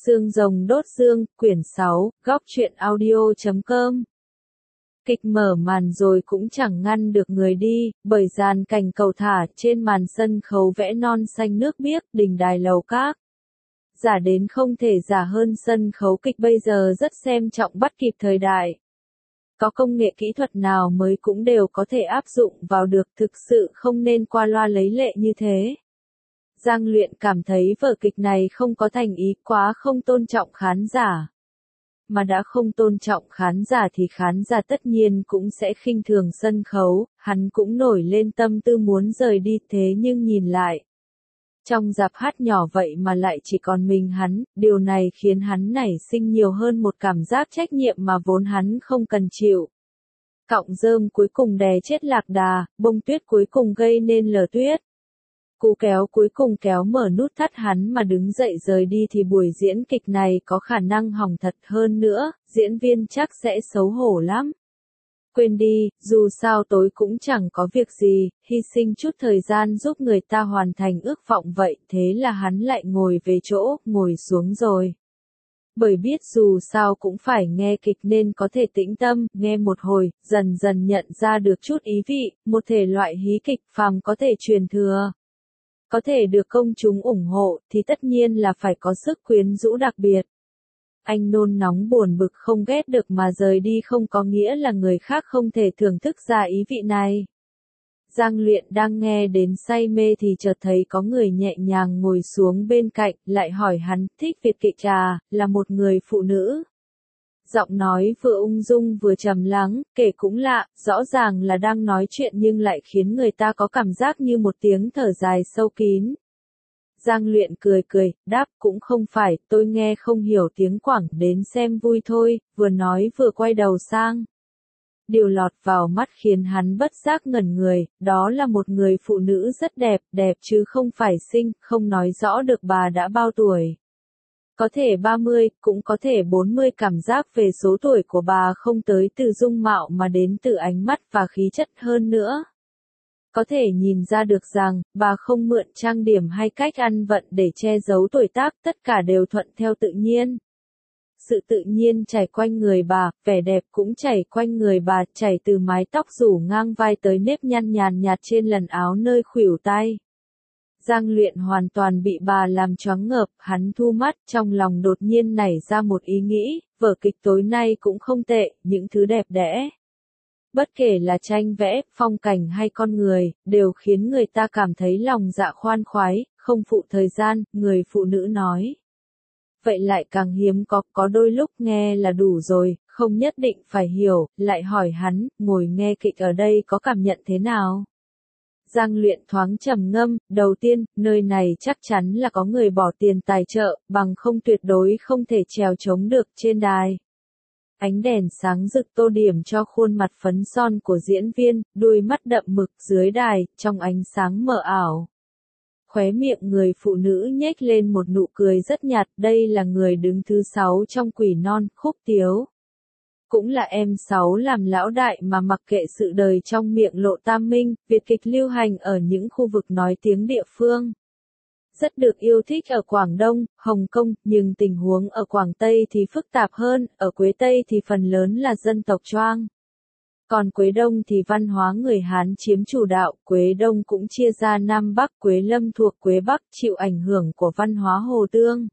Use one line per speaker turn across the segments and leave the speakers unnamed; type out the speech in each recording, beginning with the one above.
Xương rồng đốt xương, quyển 6, góc truyện audio.com. Kịch mở màn rồi cũng chẳng ngăn được người đi, bởi dàn cảnh cầu thả trên màn sân khấu vẽ non xanh nước biếc, đình đài lầu các. Giả đến không thể giả hơn, sân khấu kịch bây giờ rất xem trọng bắt kịp thời đại. Có công nghệ kỹ thuật nào mới cũng đều có thể áp dụng vào được, thực sự không nên qua loa lấy lệ như thế. Giang Luyện cảm thấy vở kịch này không có thành ý, quá không tôn trọng khán giả. Mà đã không tôn trọng khán giả thì khán giả tất nhiên cũng sẽ khinh thường sân khấu, hắn cũng nổi lên tâm tư muốn rời đi, thế nhưng nhìn lại. Trong dạp hát nhỏ vậy mà lại chỉ còn mình hắn, điều này khiến hắn nảy sinh nhiều hơn một cảm giác trách nhiệm mà vốn hắn không cần chịu. Cọng rơm cuối cùng đè chết lạc đà, bông tuyết cuối cùng gây nên lở tuyết. Cú kéo cuối cùng kéo mở nút thắt, hắn mà đứng dậy rời đi thì buổi diễn kịch này có khả năng hỏng thật, hơn nữa, diễn viên chắc sẽ xấu hổ lắm. Quên đi, dù sao tối cũng chẳng có việc gì, hy sinh chút thời gian giúp người ta hoàn thành ước vọng vậy, thế là hắn lại ngồi về chỗ, ngồi xuống rồi. Bởi biết dù sao cũng phải nghe kịch nên có thể tĩnh tâm, nghe một hồi, dần dần nhận ra được chút ý vị, một thể loại hí kịch phàm có thể truyền thừa. Có thể được công chúng ủng hộ, thì tất nhiên là phải có sức quyến rũ đặc biệt. Anh nôn nóng buồn bực không ghét được mà rời đi không có nghĩa là người khác không thể thưởng thức ra ý vị này. Giang Luyện đang nghe đến say mê thì chợt thấy có người nhẹ nhàng ngồi xuống bên cạnh, lại hỏi hắn, thích Việt kịch à, là một người phụ nữ. Giọng nói vừa ung dung vừa trầm lắng, kể cũng lạ, rõ ràng là đang nói chuyện nhưng lại khiến người ta có cảm giác như một tiếng thở dài sâu kín. Giang Luyện cười cười, đáp, cũng không phải, tôi nghe không hiểu tiếng Quảng, đến xem vui thôi, vừa nói vừa quay đầu sang. Điều lọt vào mắt khiến hắn bất giác ngẩn người, đó là một người phụ nữ rất đẹp, đẹp chứ không phải xinh, không nói rõ được bà đã bao tuổi. Có thể 30, cũng có thể 40, cảm giác về số tuổi của bà không tới từ dung mạo mà đến từ ánh mắt và khí chất hơn nữa. Có thể nhìn ra được rằng, bà không mượn trang điểm hay cách ăn vận để che giấu tuổi tác, tất cả đều thuận theo tự nhiên. Sự tự nhiên chảy quanh người bà, vẻ đẹp cũng chảy quanh người bà, chảy từ mái tóc rủ ngang vai tới nếp nhăn nhàn nhạt trên lần áo nơi khuỷu tay. Giang Luyện hoàn toàn bị bà làm choáng ngợp, hắn thu mắt, trong lòng đột nhiên nảy ra một ý nghĩ, vở kịch tối nay cũng không tệ, những thứ đẹp đẽ. Bất kể là tranh vẽ, phong cảnh hay con người, đều khiến người ta cảm thấy lòng dạ khoan khoái, không phụ thời gian, người phụ nữ nói. Vậy lại càng hiếm có đôi lúc nghe là đủ rồi, không nhất định phải hiểu, lại hỏi hắn, ngồi nghe kịch ở đây có cảm nhận thế nào? Giang Luyện thoáng trầm ngâm, đầu tiên, nơi này chắc chắn là có người bỏ tiền tài trợ, bằng không tuyệt đối không thể trèo trống được trên đài. Ánh đèn sáng rực tô điểm cho khuôn mặt phấn son của diễn viên, đôi mắt đậm mực dưới đài, trong ánh sáng mờ ảo. Khóe miệng người phụ nữ nhếch lên một nụ cười rất nhạt, đây là người đứng thứ 6 trong Quỷ Non, Khúc Tiếu. Cũng là em Sáu làm lão đại mà mặc kệ sự đời trong miệng Lộ Tam Minh, Việt kịch lưu hành ở những khu vực nói tiếng địa phương. Rất được yêu thích ở Quảng Đông, Hồng Kông, nhưng tình huống ở Quảng Tây thì phức tạp hơn, ở Quế Tây thì phần lớn là dân tộc Choang. Còn Quế Đông thì văn hóa người Hán chiếm chủ đạo, Quế Đông cũng chia ra Nam Bắc, Quế Lâm thuộc Quế Bắc, chịu ảnh hưởng của văn hóa Hồ Tương.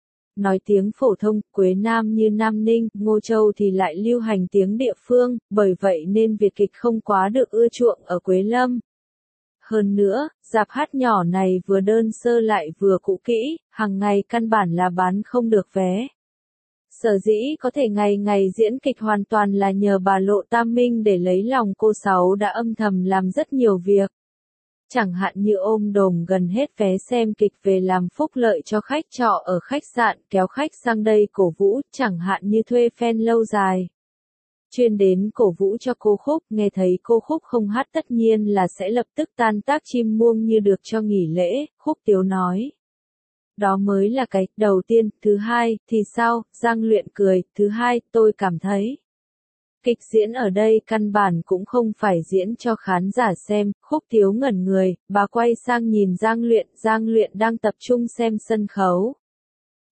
Nói tiếng phổ thông, Quế Nam như Nam Ninh, Ngô Châu thì lại lưu hành tiếng địa phương, bởi vậy nên Việt kịch không quá được ưa chuộng ở Quế Lâm. Hơn nữa, dạp hát nhỏ này vừa đơn sơ lại vừa cũ kỹ, hàng ngày căn bản là bán không được vé. Sở dĩ có thể ngày ngày diễn kịch hoàn toàn là nhờ bà Lộ Tam Minh để lấy lòng cô Sáu đã âm thầm làm rất nhiều việc. Chẳng hạn như ôm đồm gần hết vé xem kịch về làm phúc lợi cho khách trọ ở khách sạn, kéo khách sang đây cổ vũ, chẳng hạn như thuê fan lâu dài. Chuyên đến cổ vũ cho cô Khúc, nghe thấy cô Khúc không hát tất nhiên là sẽ lập tức tan tác chim muông như được cho nghỉ lễ, Khúc Tiếu nói. Đó mới là cái đầu tiên, thứ hai, thì sao, Giang Luyện cười, thứ hai, tôi cảm thấy. Kịch diễn ở đây căn bản cũng không phải diễn cho khán giả xem, Khúc Tiếu ngẩn người, bà quay sang nhìn Giang Luyện đang tập trung xem sân khấu.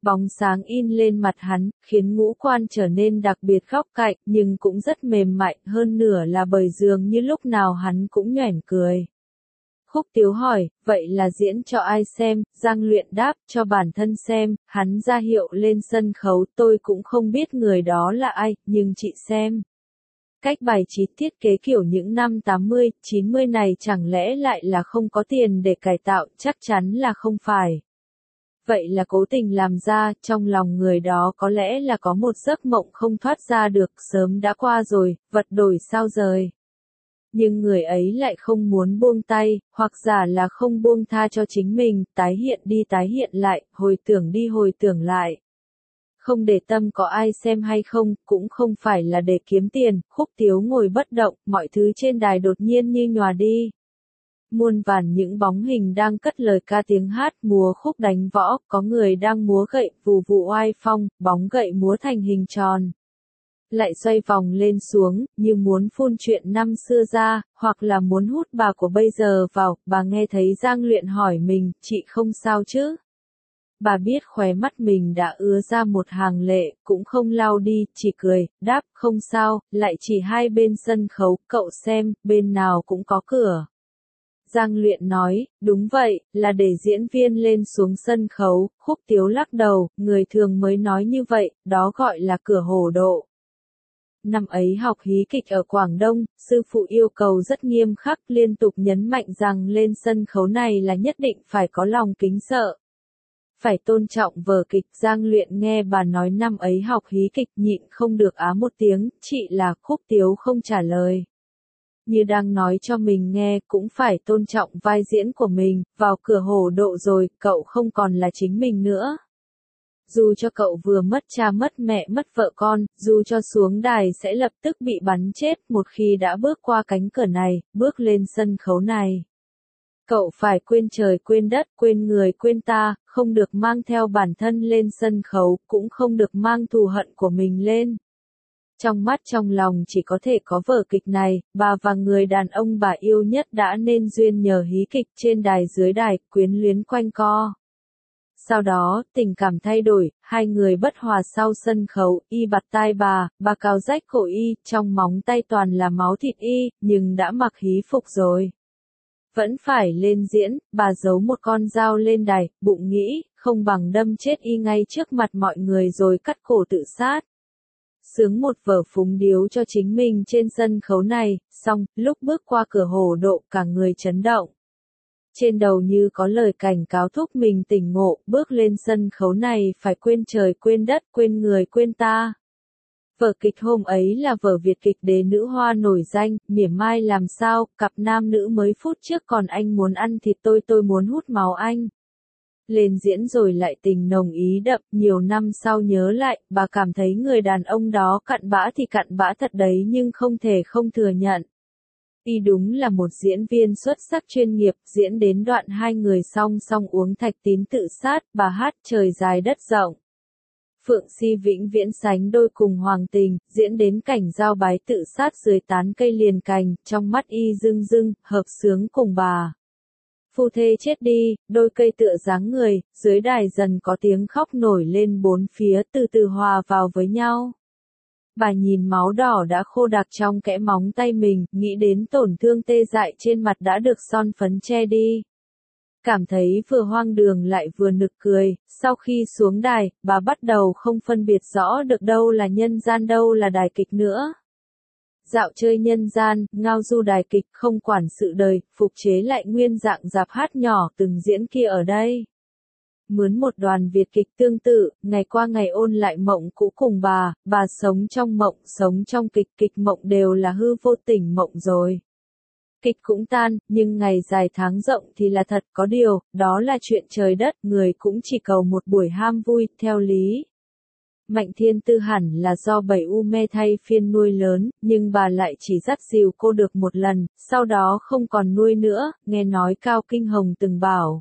Bóng sáng in lên mặt hắn, khiến ngũ quan trở nên đặc biệt góc cạnh, nhưng cũng rất mềm mại, hơn nửa là bởi dường như lúc nào hắn cũng nhoẻn cười. Khúc Tiếu hỏi, vậy là diễn cho ai xem? Giang Luyện đáp, cho bản thân xem. Hắn ra hiệu lên sân khấu, tôi cũng không biết người đó là ai, nhưng chị xem. Cách bài trí thiết kế kiểu những năm 80, 90 này chẳng lẽ lại là không có tiền để cải tạo, chắc chắn là không phải. Vậy là cố tình làm ra, trong lòng người đó có lẽ là có một giấc mộng không thoát ra được, sớm đã qua rồi, vật đổi sao rời. Nhưng người ấy lại không muốn buông tay, hoặc giả là không buông tha cho chính mình, tái hiện đi tái hiện lại, hồi tưởng đi hồi tưởng lại. Không để tâm có ai xem hay không, cũng không phải là để kiếm tiền, Khúc Tiếu ngồi bất động, mọi thứ trên đài đột nhiên như nhòa đi. Muôn vàn những bóng hình đang cất lời ca tiếng hát, múa khúc đánh võ, có người đang múa gậy, vù vù oai phong, bóng gậy múa thành hình tròn. Lại xoay vòng lên xuống, như muốn phun chuyện năm xưa ra, hoặc là muốn hút bà của bây giờ vào, bà nghe thấy Giang Luyện hỏi mình, chị không sao chứ? Bà biết khóe mắt mình đã ứa ra một hàng lệ, cũng không lau đi, chỉ cười, đáp, không sao, lại chỉ hai bên sân khấu, cậu xem, bên nào cũng có cửa. Giang Luyện nói, đúng vậy, là để diễn viên lên xuống sân khấu, Khúc Tiếu lắc đầu, người thường mới nói như vậy, đó gọi là cửa hồ độ. Năm ấy học hí kịch ở Quảng Đông, sư phụ yêu cầu rất nghiêm khắc, liên tục nhấn mạnh rằng lên sân khấu này là nhất định phải có lòng kính sợ. Phải tôn trọng vở kịch. Giang Luyện nghe bà nói năm ấy học hí kịch nhịn không được á một tiếng, chị là. Khúc Tiếu không trả lời. Như đang nói cho mình nghe, cũng phải tôn trọng vai diễn của mình, vào cửa hồ độ rồi, cậu không còn là chính mình nữa. Dù cho cậu vừa mất cha mất mẹ mất vợ con, dù cho xuống đài sẽ lập tức bị bắn chết, một khi đã bước qua cánh cửa này, bước lên sân khấu này. Cậu phải quên trời quên đất, quên người quên ta, không được mang theo bản thân lên sân khấu, cũng không được mang thù hận của mình lên. Trong mắt trong lòng chỉ có thể có vở kịch này, bà và người đàn ông bà yêu nhất đã nên duyên nhờ hí kịch trên đài dưới đài, quyến luyến quanh co. Sau đó, tình cảm thay đổi, hai người bất hòa sau sân khấu, y bạt tai bà cào rách cổ y, trong móng tay toàn là máu thịt y, nhưng đã mặc hí phục rồi. Vẫn phải lên diễn, bà giấu một con dao lên đài, bụng nghĩ, không bằng đâm chết y ngay trước mặt mọi người rồi cắt cổ tự sát. Sướng một vở phúng điếu cho chính mình trên sân khấu này, xong, lúc bước qua cửa hồ độ cả người chấn động. Trên đầu như có lời cảnh cáo thúc mình tỉnh ngộ, bước lên sân khấu này phải quên trời quên đất, quên người quên ta. Vở kịch hôm ấy là vở Việt kịch Đế Nữ Hoa nổi danh, mỉa mai làm sao, cặp nam nữ mới phút trước còn anh muốn ăn thịt tôi muốn hút máu anh. Lên diễn rồi lại tình nồng ý đậm, nhiều năm sau nhớ lại, bà cảm thấy người đàn ông đó cặn bã thì cặn bã thật đấy nhưng không thể không thừa nhận. Y đúng là một diễn viên xuất sắc chuyên nghiệp, diễn đến đoạn hai người song song uống thạch tín tự sát, bà hát trời dài đất rộng. Phượng Si vĩnh viễn sánh đôi cùng hoàng tình, diễn đến cảnh giao bái tự sát dưới tán cây liền cành, trong mắt y rưng rưng, hợp sướng cùng bà. Phu thê chết đi, đôi cây tựa dáng người, dưới đài dần có tiếng khóc nổi lên bốn phía từ từ hòa vào với nhau. Bà nhìn máu đỏ đã khô đặc trong kẽ móng tay mình, nghĩ đến tổn thương tê dại trên mặt đã được son phấn che đi. Cảm thấy vừa hoang đường lại vừa nực cười, sau khi xuống đài, bà bắt đầu không phân biệt rõ được đâu là nhân gian đâu là đài kịch nữa. Dạo chơi nhân gian, ngao du đài kịch không quản sự đời, phục chế lại nguyên dạng dạp hát nhỏ từng diễn kia ở đây. Mướn một đoàn Việt kịch tương tự, ngày qua ngày ôn lại mộng cũ cùng bà sống trong mộng, sống trong kịch, kịch mộng đều là hư vô tỉnh mộng rồi. Kịch cũng tan, nhưng ngày dài tháng rộng thì là thật, có điều, đó là chuyện trời đất, người cũng chỉ cầu một buổi ham vui, theo lý. Mạnh Thiên Tư hẳn là do bảy u mê thay phiên nuôi lớn, nhưng bà lại chỉ dắt dìu cô được một lần, sau đó không còn nuôi nữa, nghe nói Cao Kinh Hồng từng bảo.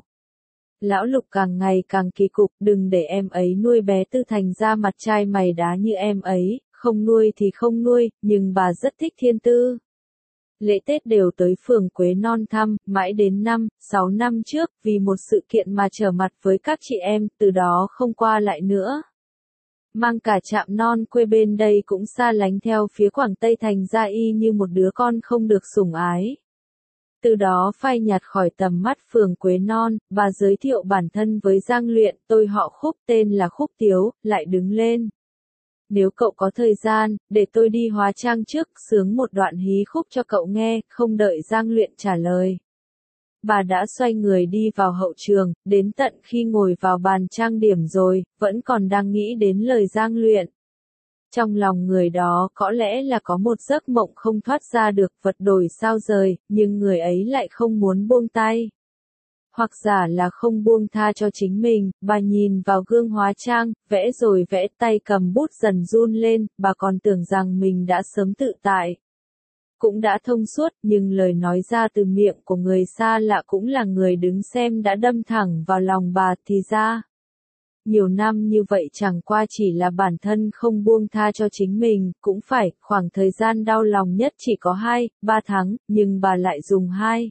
Lão Lục càng ngày càng kỳ cục, đừng để em ấy nuôi bé Tư thành ra mặt trai mày đá như em ấy, không nuôi thì không nuôi, nhưng bà rất thích Thiên Tư. Lễ Tết đều tới phường Quế Non thăm, mãi đến 6 năm trước, vì một sự kiện mà trở mặt với các chị em, từ đó không qua lại nữa. Mang cả Trạm Non quê bên đây cũng xa lánh theo phía Quảng Tây thành ra y như một đứa con không được sủng ái. Từ đó phai nhạt khỏi tầm mắt phường Quế Non, bà giới thiệu bản thân với Giang Luyện, tôi họ Khúc tên là Khúc Tiếu, lại đứng lên. Nếu cậu có thời gian, để tôi đi hóa trang trước, sướng một đoạn hí khúc cho cậu nghe, không đợi Giang Luyện trả lời. Bà đã xoay người đi vào hậu trường, đến tận khi ngồi vào bàn trang điểm rồi, vẫn còn đang nghĩ đến lời Giang Luyện. Trong lòng người đó có lẽ là có một giấc mộng không thoát ra được, vật đổi sao rời, nhưng người ấy lại không muốn buông tay. Hoặc giả là không buông tha cho chính mình, bà nhìn vào gương hóa trang, vẽ rồi vẽ, tay cầm bút dần run lên, bà còn tưởng rằng mình đã sớm tự tại. Cũng đã thông suốt, nhưng lời nói ra từ miệng của người xa lạ cũng là người đứng xem đã đâm thẳng vào lòng bà, thì ra. Nhiều năm như vậy chẳng qua chỉ là bản thân không buông tha cho chính mình, cũng phải, khoảng thời gian đau lòng nhất chỉ có 2-3 tháng, nhưng bà lại dùng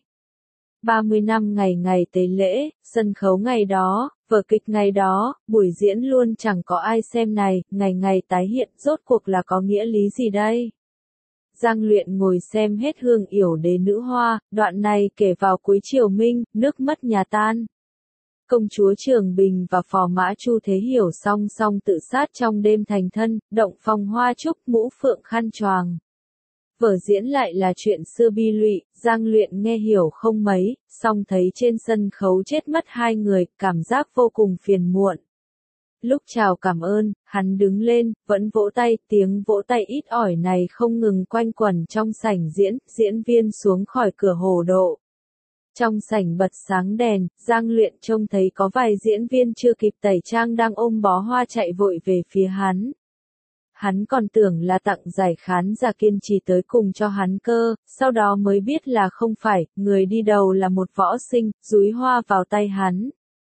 30 năm ngày ngày tế lễ, sân khấu ngày đó, vở kịch ngày đó, buổi diễn luôn chẳng có ai xem này, ngày ngày tái hiện, rốt cuộc là có nghĩa lý gì đây? Giang Luyện ngồi xem hết Hương Yểu Đế Nữ Hoa, đoạn này kể vào cuối triều Minh, nước mất nhà tan. Công chúa Trường Bình và phò mã Chu Thế Hiểu song song tự sát trong đêm thành thân, động phòng hoa trúc, mũ phượng khăn choàng. Vở diễn lại là chuyện xưa bi lụy, Giang Luyện nghe hiểu không mấy, song thấy trên sân khấu chết mất 2 người, cảm giác vô cùng phiền muộn. Lúc chào cảm ơn, hắn đứng lên, vẫn vỗ tay, tiếng vỗ tay ít ỏi này không ngừng quanh quẩn trong sảnh diễn, diễn viên xuống khỏi cửa hồ độ. Trong sảnh bật sáng đèn, Giang Luyện trông thấy có vài diễn viên chưa kịp tẩy trang đang ôm bó hoa chạy vội về phía hắn. Hắn còn tưởng là tặng giải khán giả kiên trì tới cùng cho hắn cơ, sau đó mới biết là không phải, người đi đầu là một võ sinh, dúi hoa vào tay hắn.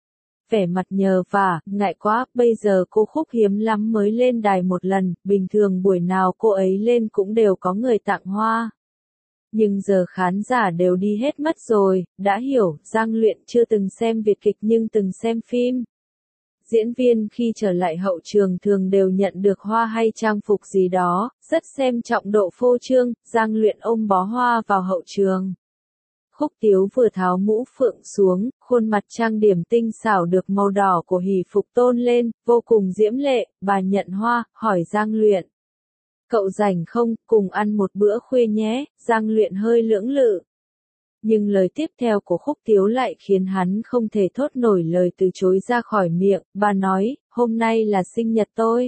Vẻ mặt nhờ vả, ngại quá, bây giờ cô Khúc hiếm lắm mới lên đài một lần, bình thường buổi nào cô ấy lên cũng đều có người tặng hoa. Nhưng giờ khán giả đều đi hết mất rồi, đã hiểu, Giang Luyện chưa từng xem Việt kịch nhưng từng xem phim. Diễn viên khi trở lại hậu trường thường đều nhận được hoa hay trang phục gì đó, rất xem trọng độ phô trương, Giang Luyện ôm bó hoa vào hậu trường. Khúc Tiếu vừa tháo mũ phượng xuống, khuôn mặt trang điểm tinh xảo được màu đỏ của hỷ phục tôn lên, vô cùng diễm lệ, bà nhận hoa, hỏi Giang Luyện. Cậu rảnh không, cùng ăn một bữa khuya nhé, Giang Luyện hơi lưỡng lự. Nhưng lời tiếp theo của Khúc Tiếu lại khiến hắn không thể thốt nổi lời từ chối ra khỏi miệng, bà nói, hôm nay là sinh nhật tôi.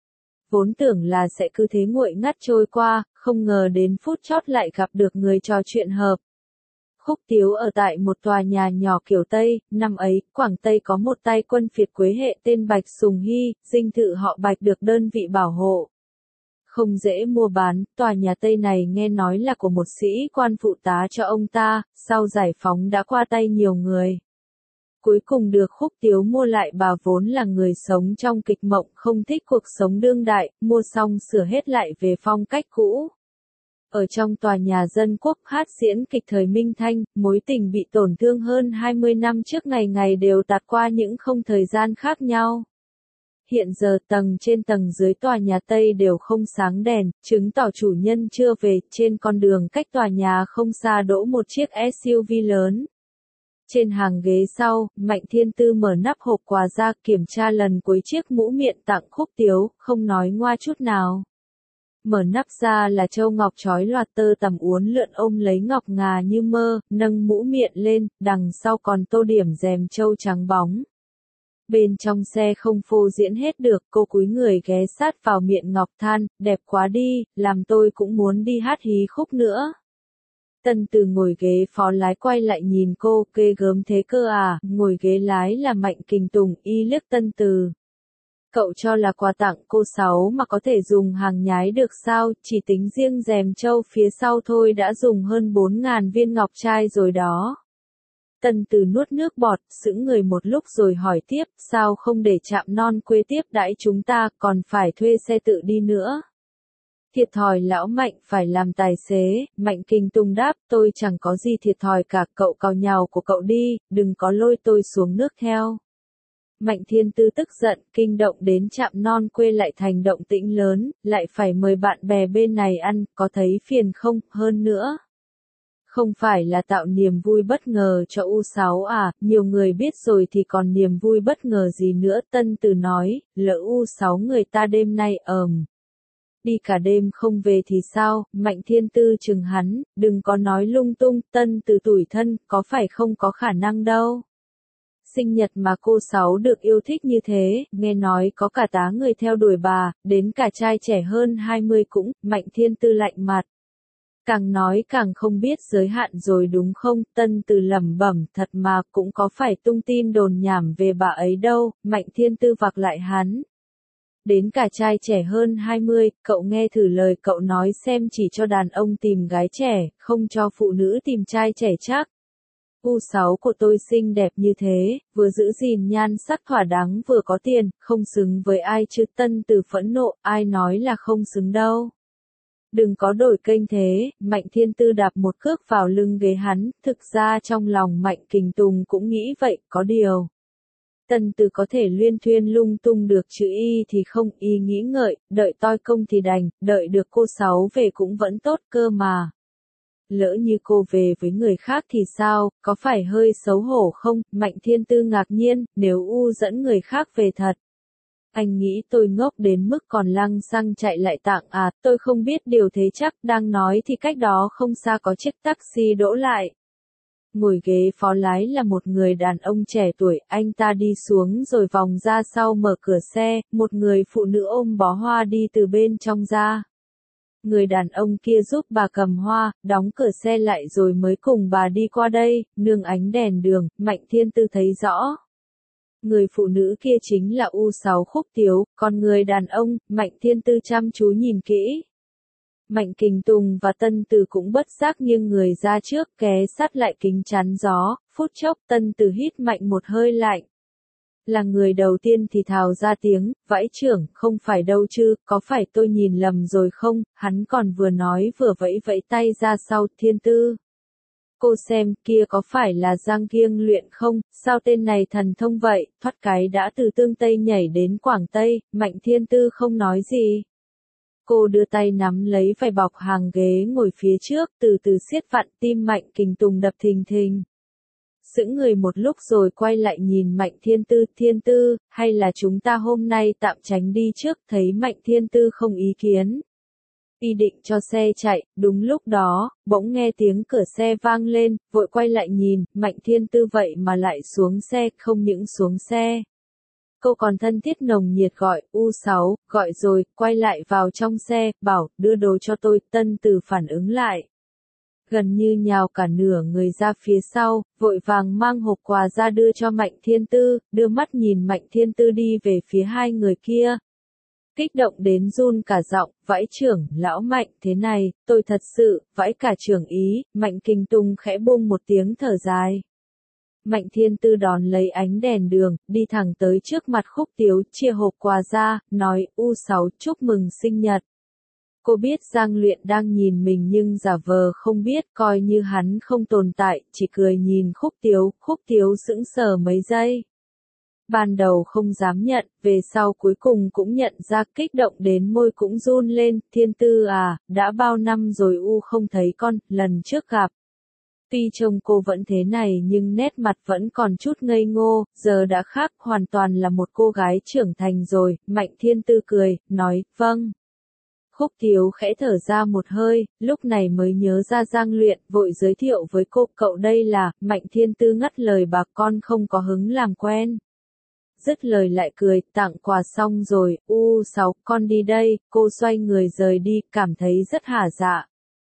Vốn tưởng là sẽ cứ thế nguội ngắt trôi qua, không ngờ đến phút chót lại gặp được người trò chuyện hợp. Khúc Tiếu ở tại một tòa nhà nhỏ kiểu Tây, năm ấy, Quảng Tây có một tay quân phiệt Quế hệ tên Bạch Sùng Hy, dinh thự họ Bạch được đơn vị bảo hộ. Không dễ mua bán, tòa nhà Tây này nghe nói là của một sĩ quan phụ tá cho ông ta, sau giải phóng đã qua tay nhiều người. Cuối cùng được Khúc Tiếu mua lại, bà vốn là người sống trong kịch mộng không thích cuộc sống đương đại, mua xong sửa hết lại về phong cách cũ. Ở trong tòa nhà dân quốc hát diễn kịch thời Minh Thanh, mối tình bị tổn thương hơn 20 năm trước ngày ngày đều tạt qua những không thời gian khác nhau. Hiện giờ tầng trên tầng dưới tòa nhà Tây đều không sáng đèn, chứng tỏ chủ nhân chưa về, trên con đường cách tòa nhà không xa đỗ một chiếc SUV lớn. Trên hàng ghế sau, Mạnh Thiên Tư mở nắp hộp quà ra kiểm tra lần cuối chiếc mũ miệng tặng Khúc Tiếu, không nói ngoa chút nào. Mở nắp ra là châu ngọc trói loạt tơ tằm uốn lượn ôm lấy ngọc ngà như mơ, nâng mũ miệng lên, đằng sau còn tô điểm rèm châu trắng bóng. Bên trong xe không phô diễn hết được, cô cúi người ghé sát vào miệng ngọc than, đẹp quá đi, làm tôi cũng muốn đi hát hí khúc nữa. Tân Từ ngồi ghế phó lái quay lại nhìn cô, ghê gớm thế cơ à, ngồi ghế lái là Mạnh Kình Tùng, y liếc Tân Từ. Cậu cho là quà tặng cô Sáu mà có thể dùng hàng nhái được sao, chỉ tính riêng rèm châu phía sau thôi đã dùng hơn 4.000 viên ngọc trai rồi đó. Tân Từ nuốt nước bọt, sững người một lúc rồi hỏi tiếp, sao không để Trạm Non quê tiếp đãi chúng ta, còn phải thuê xe tự đi nữa. Thiệt thòi lão Mạnh phải làm tài xế, Mạnh Kinh Tùng đáp, tôi chẳng có gì thiệt thòi cả, cậu cào nhào của cậu đi, đừng có lôi tôi xuống nước theo. Mạnh Thiên Tư tức giận, kinh động đến trạm non quê lại thành động tĩnh lớn, lại phải mời bạn bè bên này ăn, có thấy phiền không, hơn nữa. Không phải là tạo niềm vui bất ngờ cho U6 à, nhiều người biết rồi thì còn niềm vui bất ngờ gì nữa, Tân Từ nói, lỡ U6 người ta đêm nay đi cả đêm không về thì sao, Mạnh Thiên Tư chừng hắn, đừng có nói lung tung, Tân Từ tủi thân, có phải không có khả năng đâu. Sinh nhật mà cô Sáu được yêu thích như thế, nghe nói có cả tá người theo đuổi bà, đến cả trai trẻ hơn 20 cũng, Mạnh Thiên Tư lạnh mặt. Càng nói càng không biết giới hạn rồi đúng không, Tân Từ lẩm bẩm, thật mà cũng có phải tung tin đồn nhảm về bà ấy đâu, Mạnh Thiên Tư vặc lại hắn. Đến cả trai trẻ hơn 20, cậu nghe thử lời cậu nói xem, chỉ cho đàn ông tìm gái trẻ, không cho phụ nữ tìm trai trẻ chắc. U6 của tôi xinh đẹp như thế, vừa giữ gìn nhan sắc thỏa đáng vừa có tiền, không xứng với ai chứ, Tân Từ phẫn nộ, ai nói là không xứng đâu. Đừng có đổi kênh thế, Mạnh Thiên Tư đạp một cước vào lưng ghế hắn, thực ra trong lòng Mạnh Kình Tùng cũng nghĩ vậy, có điều. Tân Từ có thể luyên thuyên lung tung được chữ y thì không, y nghĩ ngợi, đợi toi công thì đành, đợi được cô Sáu về cũng vẫn tốt cơ mà. Lỡ như cô về với người khác thì sao, có phải hơi xấu hổ không? Mạnh Thiên Tư ngạc nhiên, nếu U dẫn người khác về thật. Anh nghĩ tôi ngốc đến mức còn lăng xăng chạy lại tạng à, tôi không biết điều thế chắc, đang nói thì cách đó không xa có chiếc taxi đỗ lại. Ngồi ghế phó lái là một người đàn ông trẻ tuổi, anh ta đi xuống rồi vòng ra sau mở cửa xe, một người phụ nữ ôm bó hoa đi từ bên trong ra. Người đàn ông kia giúp bà cầm hoa, đóng cửa xe lại rồi mới cùng bà đi qua đây, nương ánh đèn đường, Mạnh Thiên Tư thấy rõ. Người phụ nữ kia chính là U6 Khúc Tiếu, còn người đàn ông, Mạnh Thiên Tư chăm chú nhìn kỹ. Mạnh Kình Tùng và Tân Từ cũng bất giác nghiêng người ra trước, ké sát lại kính chắn gió, phút chốc Tân Từ hít mạnh một hơi lạnh. Là người đầu tiên thì thào ra tiếng, vãi trưởng, không phải đâu chứ, có phải tôi nhìn lầm rồi không, hắn còn vừa nói vừa vẫy vẫy tay ra sau, Thiên Tư. Cô xem, kia có phải là Giang Kiêng luyện không, sao tên này thần thông vậy, thoát cái đã từ Tương Tây nhảy đến Quảng Tây, Mạnh Thiên Tư không nói gì. Cô đưa tay nắm lấy vài bọc hàng ghế ngồi phía trước, từ từ siết vặn, tim Mạnh Kình Tùng đập thình thình. Sững người một lúc rồi quay lại nhìn Mạnh Thiên Tư, hay là chúng ta hôm nay tạm tránh đi trước, thấy Mạnh Thiên Tư không ý kiến. Y định cho xe chạy, đúng lúc đó, bỗng nghe tiếng cửa xe vang lên, vội quay lại nhìn, Mạnh Thiên Tư vậy mà lại xuống xe, không những xuống xe. Cô còn thân thiết nồng nhiệt gọi, U6, gọi rồi, quay lại vào trong xe, bảo, đưa đồ cho tôi, Tân Từ phản ứng lại. Gần như nhào cả nửa người ra phía sau, vội vàng mang hộp quà ra đưa cho Mạnh Thiên Tư, đưa mắt nhìn Mạnh Thiên Tư đi về phía hai người kia. Kích động đến run cả giọng, vãi trưởng, lão Mạnh, thế này, tôi thật sự, vãi cả trưởng ý, Mạnh Kình Tùng khẽ buông một tiếng thở dài. Mạnh Thiên Tư đón lấy ánh đèn đường, đi thẳng tới trước mặt Khúc Tiếu, chia hộp quà ra, nói, U6 chúc mừng sinh nhật. Cô biết Giang Luyện đang nhìn mình nhưng giả vờ không biết, coi như hắn không tồn tại, chỉ cười nhìn Khúc Tiếu sững sờ mấy giây. Ban đầu không dám nhận, về sau cuối cùng cũng nhận ra, kích động đến môi cũng run lên, Thiên Tư à, đã bao năm rồi U không thấy con, lần trước gặp. Tuy trông cô vẫn thế này nhưng nét mặt vẫn còn chút ngây ngô, giờ đã khác, hoàn toàn là một cô gái trưởng thành rồi, Mạnh Thiên Tư cười, nói, vâng. Khúc Tiếu khẽ thở ra một hơi, lúc này mới nhớ ra Giang Luyện, vội giới thiệu với cô, cậu đây là, Mạnh Thiên Tư ngắt lời bà, con không có hứng làm quen. Dứt lời lại cười, tặng quà xong rồi, U6, con đi đây, cô xoay người rời đi, cảm thấy rất hả dạ.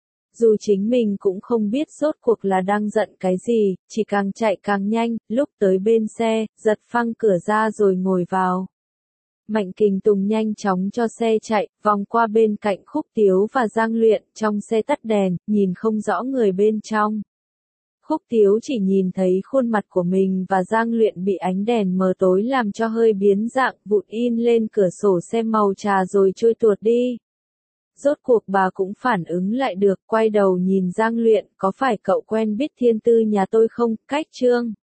Dù chính mình cũng không biết rốt cuộc là đang giận cái gì, chỉ càng chạy càng nhanh, lúc tới bên xe, giật phăng cửa ra rồi ngồi vào. Mạnh Kình Tùng nhanh chóng cho xe chạy, vòng qua bên cạnh Khúc Tiếu và Giang Luyện, trong xe tắt đèn, nhìn không rõ người bên trong. Khúc Tiếu chỉ nhìn thấy khuôn mặt của mình và Giang Luyện bị ánh đèn mờ tối làm cho hơi biến dạng, vụt in lên cửa sổ xe màu trà rồi trôi tuột đi. Rốt cuộc bà cũng phản ứng lại được, quay đầu nhìn Giang Luyện, có phải cậu quen biết thiên tư nhà tôi không, cách Trương.